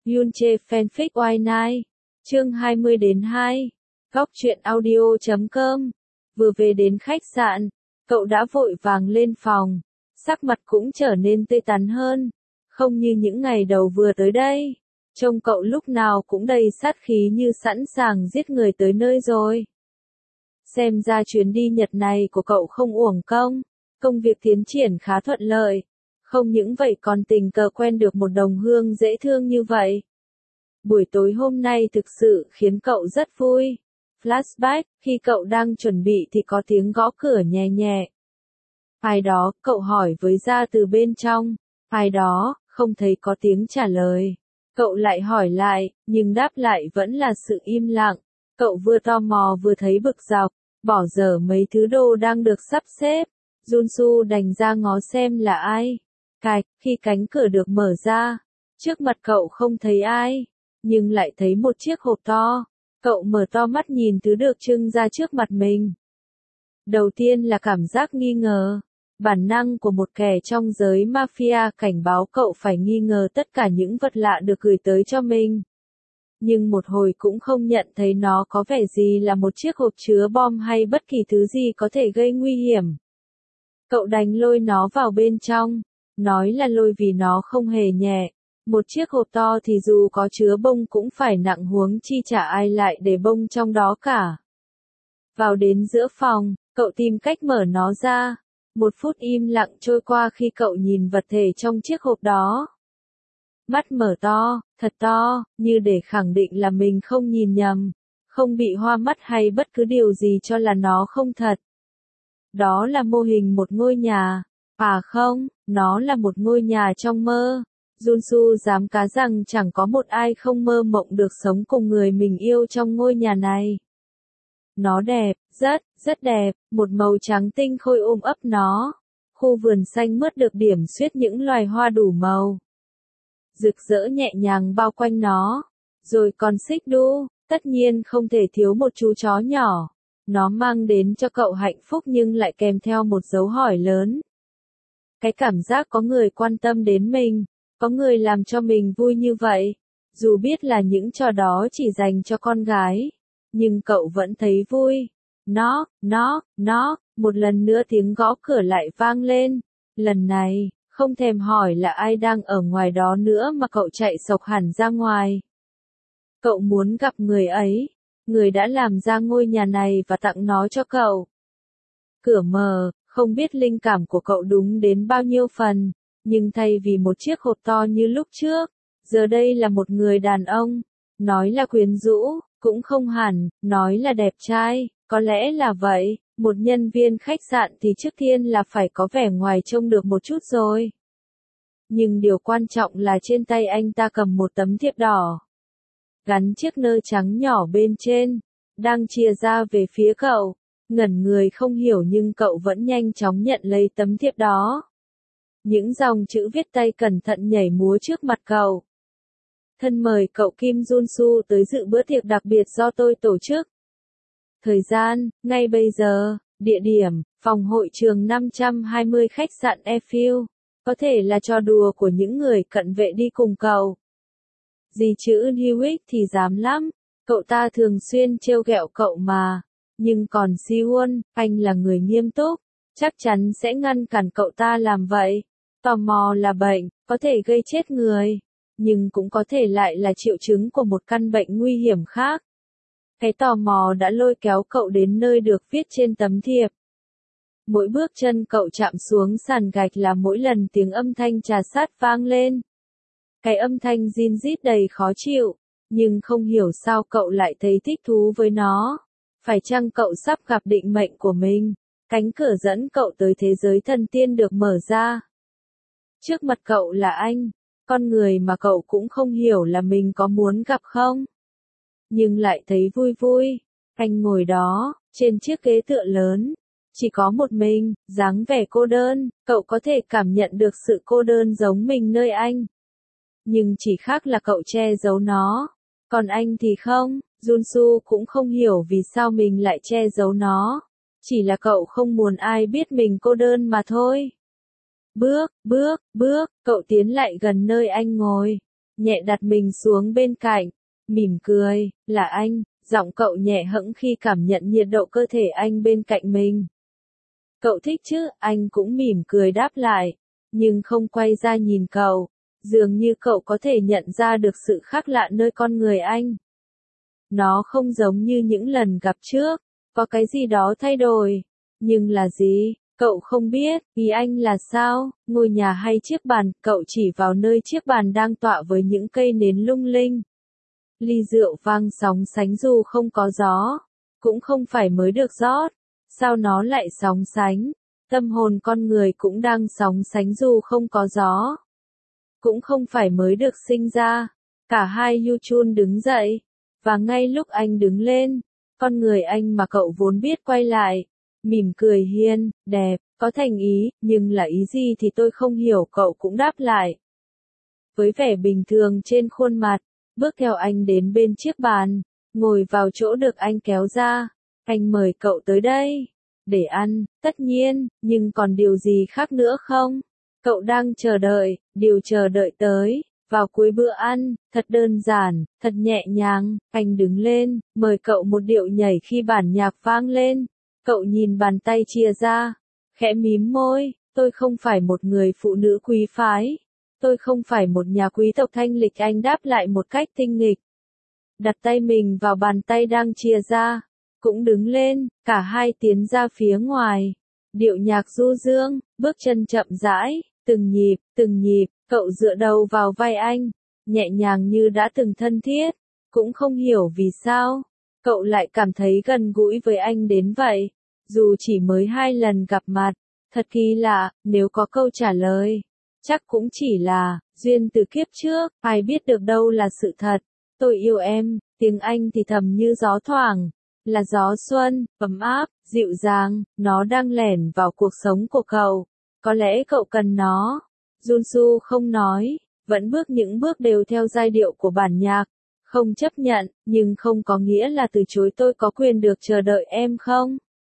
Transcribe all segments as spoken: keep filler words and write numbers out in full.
Yunche fanfic Why Night. Chương hai mươi đến hai. Góc truyện audio chấm com. Vừa về đến khách sạn, cậu đã vội vàng lên phòng, sắc mặt cũng trở nên tươi tắn hơn, không như những ngày đầu vừa tới đây. Trông cậu lúc nào cũng đầy sát khí như sẵn sàng giết người tới nơi rồi. Xem ra chuyến đi Nhật này của cậu không uổng công, công việc tiến triển khá thuận lợi. Không những vậy còn tình cờ quen được một đồng hương dễ thương như vậy. Buổi tối hôm nay thực sự khiến cậu rất vui. Flashback, khi cậu đang chuẩn bị thì có tiếng gõ cửa nhẹ nhẹ. Ai đó, cậu hỏi với ra từ bên trong. Ai đó, không thấy có tiếng trả lời. Cậu lại hỏi lại, nhưng đáp lại vẫn là sự im lặng. Cậu vừa tò mò vừa thấy bực dọc, bỏ dở mấy thứ đồ đang được sắp xếp. Junsu đành ra ngó xem là ai. Cạch, khi cánh cửa được mở ra, trước mặt cậu không thấy ai, nhưng lại thấy một chiếc hộp to. Cậu mở to mắt nhìn thứ được trưng ra trước mặt mình. Đầu tiên là cảm giác nghi ngờ. Bản năng của một kẻ trong giới mafia cảnh báo cậu phải nghi ngờ tất cả những vật lạ được gửi tới cho mình. Nhưng một hồi cũng không nhận thấy nó có vẻ gì là một chiếc hộp chứa bom hay bất kỳ thứ gì có thể gây nguy hiểm. Cậu đành lôi nó vào bên trong. Nói là lôi vì nó không hề nhẹ. Một chiếc hộp to thì dù có chứa bông cũng phải nặng huống chi chả ai lại để bông trong đó cả. Vào đến giữa phòng, cậu tìm cách mở nó ra. Một phút im lặng trôi qua khi cậu nhìn vật thể trong chiếc hộp đó. Mắt mở to, thật to, như để khẳng định là mình không nhìn nhầm, không bị hoa mắt hay bất cứ điều gì cho là nó không thật. Đó là mô hình một ngôi nhà. À không, nó là một ngôi nhà trong mơ. Junsu dám cá rằng chẳng có một ai không mơ mộng được sống cùng người mình yêu trong ngôi nhà này. Nó đẹp, rất, rất đẹp, một màu trắng tinh khôi ôm ấp nó. Khu vườn xanh mướt được điểm xuyết những loài hoa đủ màu. Rực rỡ nhẹ nhàng bao quanh nó. Rồi còn xích đu, tất nhiên không thể thiếu một chú chó nhỏ. Nó mang đến cho cậu hạnh phúc nhưng lại kèm theo một dấu hỏi lớn. Cái cảm giác có người quan tâm đến mình, có người làm cho mình vui như vậy. Dù biết là những trò đó chỉ dành cho con gái, nhưng cậu vẫn thấy vui. Knock, knock, knock, một lần nữa tiếng gõ cửa lại vang lên. Lần này, không thèm hỏi là ai đang ở ngoài đó nữa mà cậu chạy xộc hẳn ra ngoài. Cậu muốn gặp người ấy, người đã làm ra ngôi nhà này và tặng nó cho cậu. Cửa mở. Không biết linh cảm của cậu đúng đến bao nhiêu phần, nhưng thay vì một chiếc hộp to như lúc trước, giờ đây là một người đàn ông. Nói là quyến rũ, cũng không hẳn, nói là đẹp trai, có lẽ là vậy. Một nhân viên khách sạn thì trước tiên là phải có vẻ ngoài trông được một chút rồi. Nhưng điều quan trọng là trên tay anh ta cầm một tấm thiệp đỏ, gắn chiếc nơ trắng nhỏ bên trên, đang chìa ra về phía cậu. Ngẩn người không hiểu nhưng cậu vẫn nhanh chóng nhận lấy tấm thiệp đó. Những dòng chữ viết tay cẩn thận nhảy múa trước mặt cậu. Thân mời cậu Kim Junsu tới dự bữa tiệc đặc biệt do tôi tổ chức. Thời gian, ngay bây giờ. Địa điểm, phòng hội trường năm trăm hai mươi khách sạn Eiffel. Có thể là trò đùa của những người cận vệ đi cùng cậu. Gì chữ Hewitt thì dám lắm. Cậu ta thường xuyên trêu ghẹo cậu mà. Nhưng còn Siwon, anh là người nghiêm túc, chắc chắn sẽ ngăn cản cậu ta làm vậy. Tò mò là bệnh, có thể gây chết người, nhưng cũng có thể lại là triệu chứng của một căn bệnh nguy hiểm khác. Cái tò mò đã lôi kéo cậu đến nơi được viết trên tấm thiệp. Mỗi bước chân cậu chạm xuống sàn gạch là mỗi lần tiếng âm thanh trà sát vang lên. Cái âm thanh rin rít đầy khó chịu, nhưng không hiểu sao cậu lại thấy thích thú với nó. Phải chăng cậu sắp gặp định mệnh của mình? Cánh cửa dẫn cậu tới thế giới thần tiên được mở ra. Trước mặt cậu là anh, con người mà cậu cũng không hiểu là mình có muốn gặp không. Nhưng lại thấy vui vui. Anh ngồi đó, trên chiếc ghế tựa lớn. Chỉ có một mình, dáng vẻ cô đơn, cậu có thể cảm nhận được sự cô đơn giống mình nơi anh. Nhưng chỉ khác là cậu che giấu nó. Còn anh thì không. Junsu cũng không hiểu vì sao mình lại che giấu nó. Chỉ là cậu không muốn ai biết mình cô đơn mà thôi. Bước, bước, bước, cậu tiến lại gần nơi anh ngồi. nhẹ đặt mình xuống bên cạnh, mỉm cười, là anh, giọng cậu nhẹ hững khi cảm nhận nhiệt độ cơ thể anh bên cạnh mình. Cậu thích chứ, anh cũng mỉm cười đáp lại, nhưng không quay ra nhìn cậu, dường như cậu có thể nhận ra được sự khác lạ nơi con người anh. Nó không giống như những lần gặp trước, có cái gì đó thay đổi, nhưng là gì? Cậu không biết, ý anh là sao, ngôi nhà hay chiếc bàn, cậu chỉ vào nơi chiếc bàn đang tọa với những cây nến lung linh. Ly rượu vang sóng sánh dù không có gió, cũng không phải mới được rót, sao nó lại sóng sánh, tâm hồn con người cũng đang sóng sánh dù không có gió. Cũng không phải mới được sinh ra, cả hai Yu Chun đứng dậy, và ngay lúc anh đứng lên, con người anh mà cậu vốn biết quay lại. Mỉm cười hiền, đẹp, có thành ý, nhưng là ý gì thì tôi không hiểu, cậu cũng đáp lại. Với vẻ bình thường trên khuôn mặt, bước theo anh đến bên chiếc bàn, ngồi vào chỗ được anh kéo ra. Anh mời cậu tới đây, để ăn, tất nhiên, nhưng còn điều gì khác nữa không? Cậu đang chờ đợi, điều chờ đợi tới. Vào cuối bữa ăn, thật đơn giản, thật nhẹ nhàng, anh đứng lên, mời cậu một điệu nhảy khi bản nhạc vang lên. Cậu nhìn bàn tay chia ra, khẽ mím môi, tôi không phải một người phụ nữ quý phái. Tôi không phải một nhà quý tộc thanh lịch, anh đáp lại một cách tinh nghịch. Đặt tay mình vào bàn tay đang chia ra, cũng đứng lên, cả hai tiến ra phía ngoài. Điệu nhạc du dương, bước chân chậm rãi, từng nhịp, từng nhịp, cậu dựa đầu vào vai anh, nhẹ nhàng như đã từng thân thiết, cũng không hiểu vì sao, cậu lại cảm thấy gần gũi với anh đến vậy. Dù chỉ mới hai lần gặp mặt, thật kỳ lạ, nếu có câu trả lời, chắc cũng chỉ là, duyên từ kiếp trước, ai biết được đâu là sự thật. Tôi yêu em, tiếng Anh thì thầm như gió thoảng, là gió xuân, ấm áp, dịu dàng, nó đang lẻn vào cuộc sống của cậu. Có lẽ cậu cần nó. Junsu không nói, vẫn bước những bước đều theo giai điệu của bản nhạc. Không chấp nhận, nhưng không có nghĩa là từ chối, tôi có quyền được chờ đợi em không?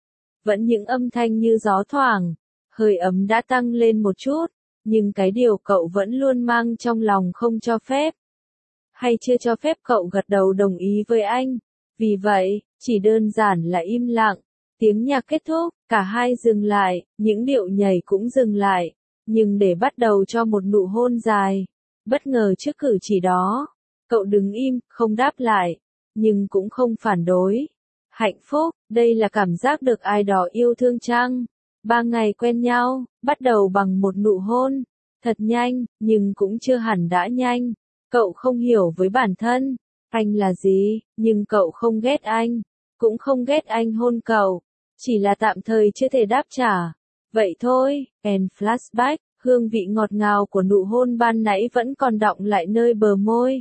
Vẫn những âm thanh như gió thoảng, hơi ấm đã tăng lên một chút, nhưng cái điều cậu vẫn luôn mang trong lòng không cho phép. Hay chưa cho phép cậu gật đầu đồng ý với anh. Vì vậy, chỉ đơn giản là im lặng. Tiếng nhạc kết thúc, cả hai dừng lại, những điệu nhảy cũng dừng lại, nhưng để bắt đầu cho một nụ hôn dài. Bất ngờ trước cử chỉ đó, cậu đứng im, không đáp lại, nhưng cũng không phản đối. Hạnh phúc, đây là cảm giác được ai đó yêu thương chăng? Ba ngày quen nhau, bắt đầu bằng một nụ hôn, thật nhanh, nhưng cũng chưa hẳn đã nhanh. Cậu không hiểu với bản thân, anh là gì, nhưng cậu không ghét anh, cũng không ghét anh hôn cậu, chỉ là tạm thời chưa thể đáp trả. Vậy thôi, and flashback, hương vị ngọt ngào của nụ hôn ban nãy vẫn còn đọng lại nơi bờ môi.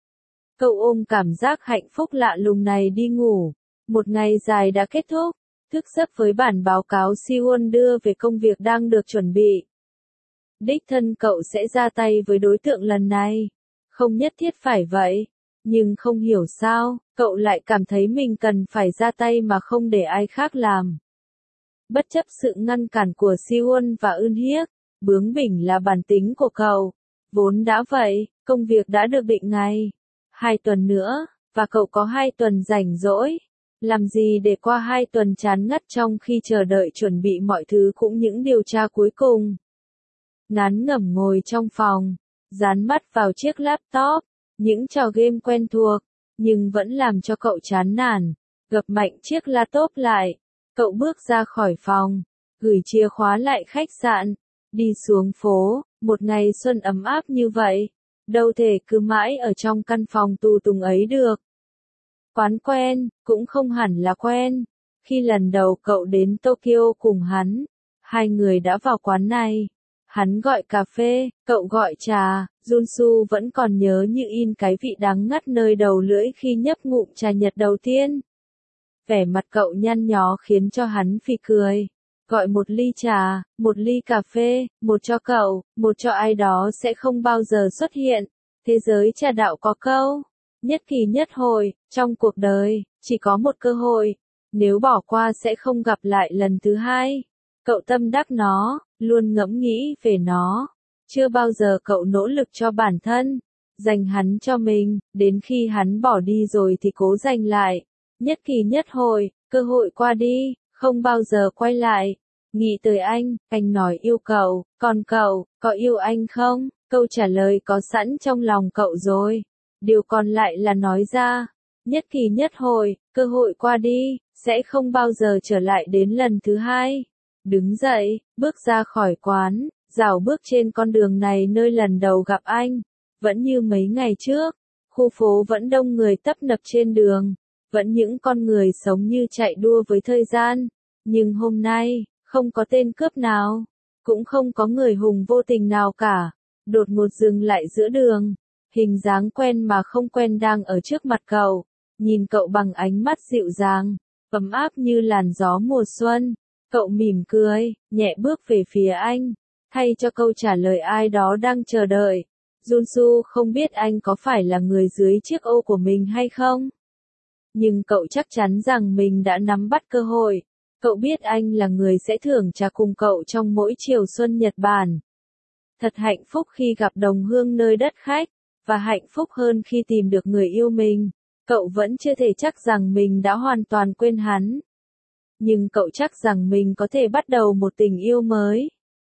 Cậu ôm cảm giác hạnh phúc lạ lùng này đi ngủ. Một ngày dài đã kết thúc, thức giấc với bản báo cáo Siwon đưa về công việc đang được chuẩn bị. Đích thân cậu sẽ ra tay với đối tượng lần này. Không nhất thiết phải vậy, nhưng không hiểu sao, cậu lại cảm thấy mình cần phải ra tay mà không để ai khác làm. Bất chấp sự ngăn cản của Siwon và Eun Hiếc, bướng bỉnh là bản tính của cậu. Vốn đã vậy, công việc đã được định ngày. Hai tuần nữa, và cậu có hai tuần rảnh rỗi. Làm gì để qua hai tuần chán ngắt trong khi chờ đợi chuẩn bị mọi thứ cũng những điều tra cuối cùng. Ngán ngẩm ngồi trong phòng, dán mắt vào chiếc laptop, những trò game quen thuộc, nhưng vẫn làm cho cậu chán nản. Gập mạnh chiếc laptop lại, cậu bước ra khỏi phòng, gửi chìa khóa lại khách sạn, đi xuống phố. Một ngày xuân ấm áp như vậy, đâu thể cứ mãi ở trong căn phòng tù tùng ấy được. Quán quen, cũng không hẳn là quen. Khi lần đầu cậu đến Tokyo cùng hắn, hai người đã vào quán này. Hắn gọi cà phê, cậu gọi trà. Junsu vẫn còn nhớ như in cái vị đắng ngắt nơi đầu lưỡi khi nhấp ngụm trà Nhật đầu tiên. Vẻ mặt cậu nhăn nhó khiến cho hắn phì cười. Gọi một ly trà, một ly cà phê, một cho cậu, một cho ai đó sẽ không bao giờ xuất hiện. Thế giới trà đạo có câu, nhất kỳ nhất hội, trong cuộc đời, chỉ có một cơ hội. Nếu bỏ qua sẽ không gặp lại lần thứ hai. Cậu tâm đắc nó, luôn ngẫm nghĩ về nó. Chưa bao giờ cậu nỗ lực cho bản thân, dành hắn cho mình, đến khi hắn bỏ đi rồi thì cố giành lại. Nhất kỳ nhất hội, cơ hội qua đi, không bao giờ quay lại. Nghĩ tới anh, anh nói yêu cậu, còn cậu, có yêu anh không? Câu trả lời có sẵn trong lòng cậu rồi. Điều còn lại là nói ra. Nhất kỳ nhất hội, cơ hội qua đi, sẽ không bao giờ trở lại đến lần thứ hai. Đứng dậy, bước ra khỏi quán, rảo bước trên con đường này nơi lần đầu gặp anh. Vẫn như mấy ngày trước, khu phố vẫn đông người tấp nập trên đường, vẫn những con người sống như chạy đua với thời gian. Nhưng hôm nay, không có tên cướp nào, cũng không có người hùng vô tình nào cả. Đột ngột dừng lại giữa đường, hình dáng quen mà không quen đang ở trước mặt cậu, nhìn cậu bằng ánh mắt dịu dàng, ấm áp như làn gió mùa xuân. Cậu mỉm cười, nhẹ bước về phía anh, thay cho câu trả lời ai đó đang chờ đợi. Junsu không biết anh có phải là người dưới chiếc ô của mình hay không. Nhưng cậu chắc chắn rằng mình đã nắm bắt cơ hội. Cậu biết anh là người sẽ thưởng trà cùng cậu trong mỗi chiều xuân Nhật Bản. Thật hạnh phúc khi gặp đồng hương nơi đất khách, và hạnh phúc hơn khi tìm được người yêu mình. Cậu vẫn chưa thể chắc rằng mình đã hoàn toàn quên hắn. Nhưng cậu chắc rằng mình có thể bắt đầu một tình yêu mới.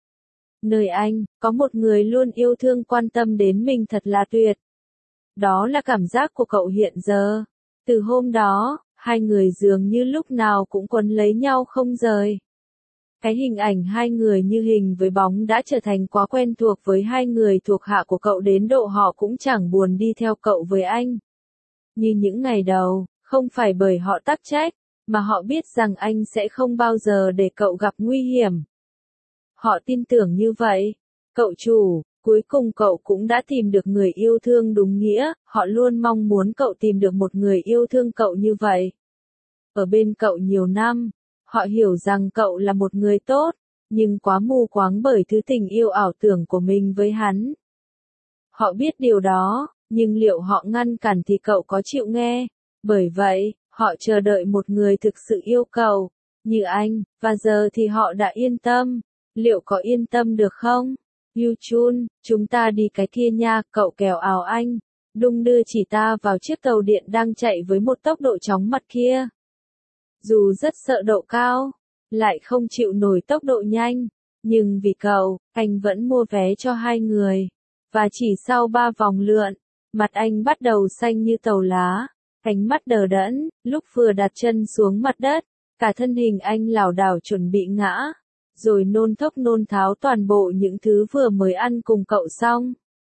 Nơi anh, có một người luôn yêu thương quan tâm đến mình thật là tuyệt. Đó là cảm giác của cậu hiện giờ. Từ hôm đó, hai người dường như lúc nào cũng quấn lấy nhau không rời. Cái hình ảnh hai người như hình với bóng đã trở thành quá quen thuộc với hai người thuộc hạ của cậu đến độ họ cũng chẳng buồn đi theo cậu với anh. Như những ngày đầu, không phải bởi họ tắc trách, mà họ biết rằng anh sẽ không bao giờ để cậu gặp nguy hiểm. Họ tin tưởng như vậy. Cậu chủ, cuối cùng cậu cũng đã tìm được người yêu thương đúng nghĩa, họ luôn mong muốn cậu tìm được một người yêu thương cậu như vậy. Ở bên cậu nhiều năm, họ hiểu rằng cậu là một người tốt, nhưng quá mù quáng bởi thứ tình yêu ảo tưởng của mình với hắn. Họ biết điều đó, nhưng liệu họ ngăn cản thì cậu có chịu nghe? Bởi vậy, họ chờ đợi một người thực sự yêu cậu, như anh, và giờ thì họ đã yên tâm. Liệu có yên tâm được không? Yu-chun, chúng ta đi cái kia nha, cậu kéo áo anh, đung đưa chỉ ta vào chiếc tàu điện đang chạy với một tốc độ chóng mặt kia. Dù rất sợ độ cao, lại không chịu nổi tốc độ nhanh, nhưng vì cậu, anh vẫn mua vé cho hai người. Và chỉ sau ba vòng lượn, mặt anh bắt đầu xanh như tàu lá, ánh mắt đờ đẫn, lúc vừa đặt chân xuống mặt đất, cả thân hình anh lảo đảo chuẩn bị ngã, rồi nôn thốc nôn tháo toàn bộ những thứ vừa mới ăn cùng cậu xong.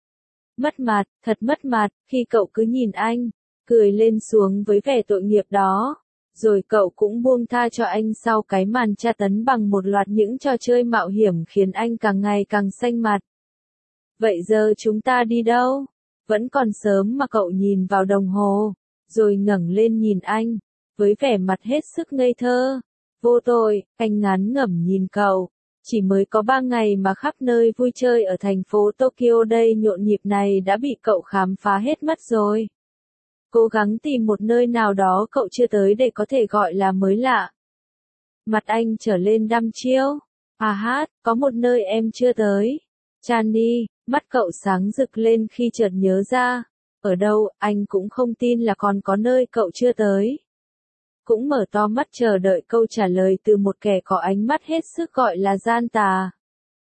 Mất mặt, thật mất mặt, khi cậu cứ nhìn anh, cười lên xuống với vẻ tội nghiệp đó. Rồi cậu cũng buông tha cho anh sau cái màn tra tấn bằng một loạt những trò chơi mạo hiểm khiến anh càng ngày càng xanh mặt. Vậy giờ chúng ta đi đâu? Vẫn còn sớm mà cậu nhìn vào đồng hồ, rồi ngẩng lên nhìn anh, với vẻ mặt hết sức ngây thơ. Vô tội, anh ngán ngẩm nhìn cậu. Chỉ mới có ba ngày mà khắp nơi vui chơi ở thành phố Tokyo đây nhộn nhịp này đã bị cậu khám phá hết mất rồi. Cố gắng tìm một nơi nào đó cậu chưa tới để có thể gọi là mới lạ. Mặt anh trở lên đăm chiêu. À hát, có một nơi em chưa tới. Channy, mắt cậu sáng rực lên khi chợt nhớ ra. Ở đâu, anh cũng không tin là còn có nơi cậu chưa tới. Cũng mở to mắt chờ đợi câu trả lời từ một kẻ có ánh mắt hết sức gọi là gian tà.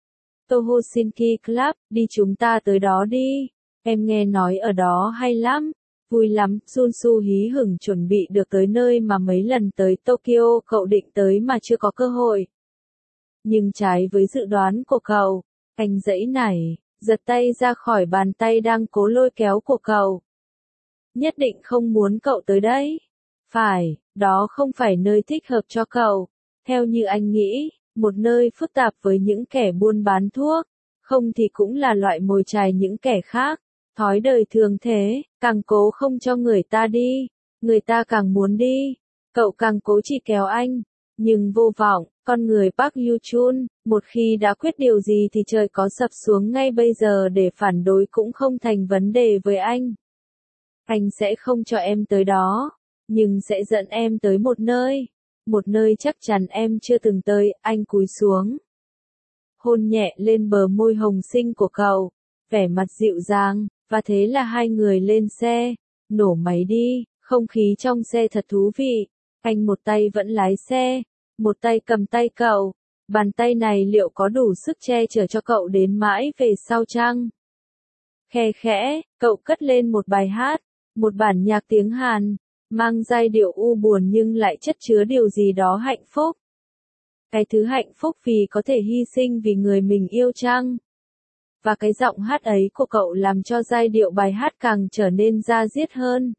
Tohosinki Club, đi chúng ta tới đó đi. Em nghe nói ở đó hay lắm. Vui lắm, Junsu hí hửng chuẩn bị được tới nơi mà mấy lần tới Tokyo cậu định tới mà chưa có cơ hội. Nhưng trái với dự đoán của cậu, anh giãy nảy, giật tay ra khỏi bàn tay đang cố lôi kéo của cậu. Nhất định không muốn cậu tới đấy. Phải, đó không phải nơi thích hợp cho cậu. Theo như anh nghĩ, một nơi phức tạp với những kẻ buôn bán thuốc, không thì cũng là loại mồi chài những kẻ khác. Thói đời thường thế, càng cố không cho người ta đi, người ta càng muốn đi. Cậu càng cố chỉ kéo anh, nhưng vô vọng, con người Park Yu-chun, một khi đã quyết điều gì thì trời có sập xuống ngay bây giờ để phản đối cũng không thành vấn đề với anh. Anh sẽ không cho em tới đó, nhưng sẽ dẫn em tới một nơi, một nơi chắc chắn em chưa từng tới. Anh cúi xuống, hôn nhẹ lên bờ môi hồng xinh của cậu, vẻ mặt dịu dàng, Và thế là hai người lên xe, nổ máy đi, không khí trong xe thật thú vị. Anh một tay vẫn lái xe, một tay cầm tay cậu. Bàn tay này liệu có đủ sức che chở cho cậu đến mãi về sau chăng? Khe khẽ, cậu cất lên một bài hát, một bản nhạc tiếng Hàn, mang giai điệu u buồn nhưng lại chất chứa điều gì đó hạnh phúc. Cái thứ hạnh phúc vì có thể hy sinh vì người mình yêu chăng? Và cái giọng hát ấy của cậu làm cho giai điệu bài hát càng trở nên da diết hơn.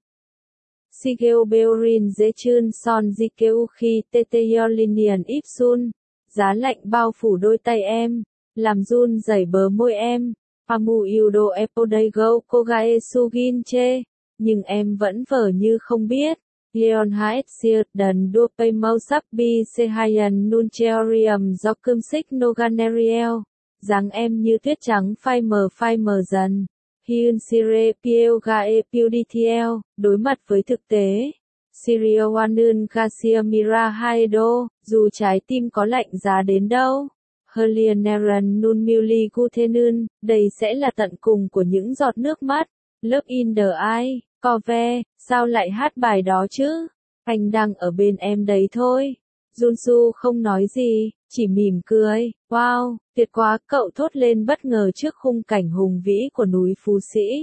Sigeo Beorin dễ chưn son Jikeu khi Teteyolinian Ipsun, giá lạnh bao phủ đôi tay em, làm run rẩy bờ môi em. Pamu Yudo Epodaigo Kogae Sugin che, nhưng em vẫn vờ như không biết. Leon Haet Sier Đần Đua Pay Mau Sắp Bi Sehayan Nuncheorium do cơm xích Noganeriel, dáng em như tuyết trắng phai mờ phai mờ dần. Hyun Sire Piel Gae Piuditiel, đối mặt với thực tế. Sirio Wanun Kasia Mira Haedo, dù trái tim có lạnh giá đến đâu. Herlieneran Nun Mili Gutenun, đây sẽ là tận cùng của những giọt nước mắt. Love in the Eye, Cove, sao lại hát bài đó chứ? Anh đang ở bên em đấy thôi. Junsu không nói gì, chỉ mỉm cười. Wow, tuyệt quá, cậu thốt lên bất ngờ trước khung cảnh hùng vĩ của núi Phú Sĩ.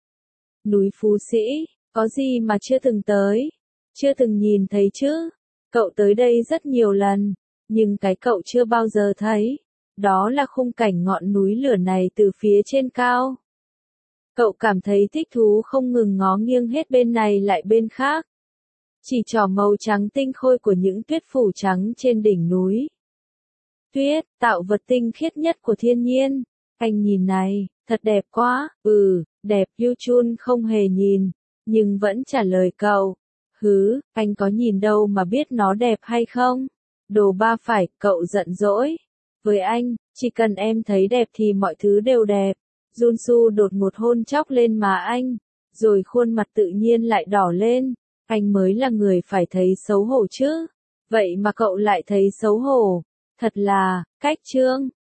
Núi Phú Sĩ, có gì mà chưa từng tới, chưa từng nhìn thấy chứ? Cậu tới đây rất nhiều lần, nhưng cái cậu chưa bao giờ thấy, đó là khung cảnh ngọn núi lửa này từ phía trên cao. Cậu cảm thấy thích thú không ngừng ngó nghiêng hết bên này lại bên khác. Chỉ trỏ màu trắng tinh khôi của những tuyết phủ trắng trên đỉnh núi. Tuyết, tạo vật tinh khiết nhất của thiên nhiên. Anh nhìn này, thật đẹp quá. Ừ, đẹp. Yuchun không hề nhìn, nhưng vẫn trả lời cậu. Hứ, anh có nhìn đâu mà biết nó đẹp hay không? Đồ ba phải, cậu giận dỗi. Với anh, chỉ cần em thấy đẹp thì mọi thứ đều đẹp. Junsu đột một hôn chóc lên má anh, rồi khuôn mặt tự nhiên lại đỏ lên. Anh mới là người phải thấy xấu hổ chứ. Vậy mà cậu lại thấy xấu hổ. Thật là, cách trương.